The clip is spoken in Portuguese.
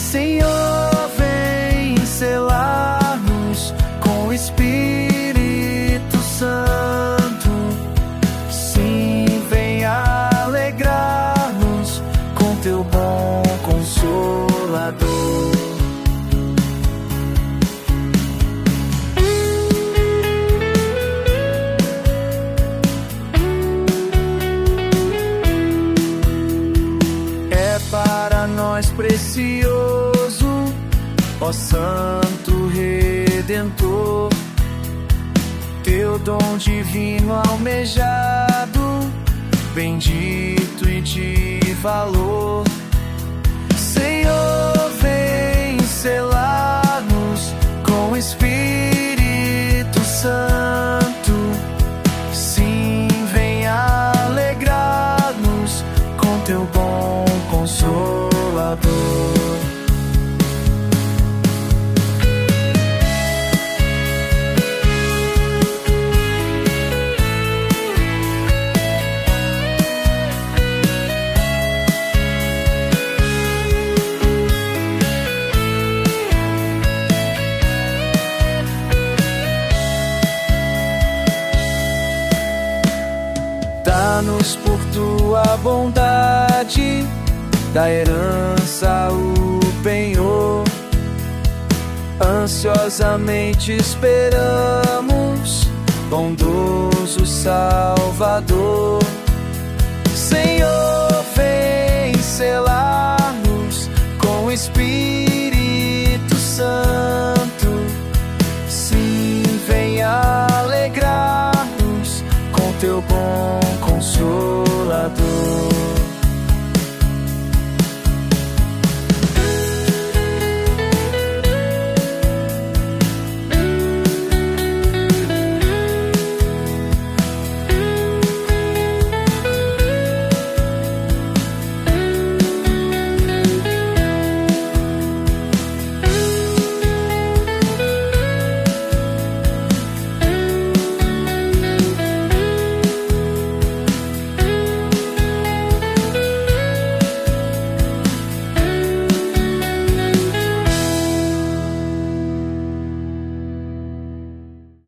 Senhor, vem selar-nos com o Espírito Santo. Sim, vem alegrar-nos com teu bom Consolador. É para nós precioso, ó Santo Redentor, teu dom divino almejado, bendito e de valor. Senhor, vem selar-nos com o Espírito Santo. Sim, vem alegrar-nos com teu bom Consolador. Dá-nos por tua bondade, da herança o penhor. Ansiosamente esperamos, bondoso Salvador. Senhor,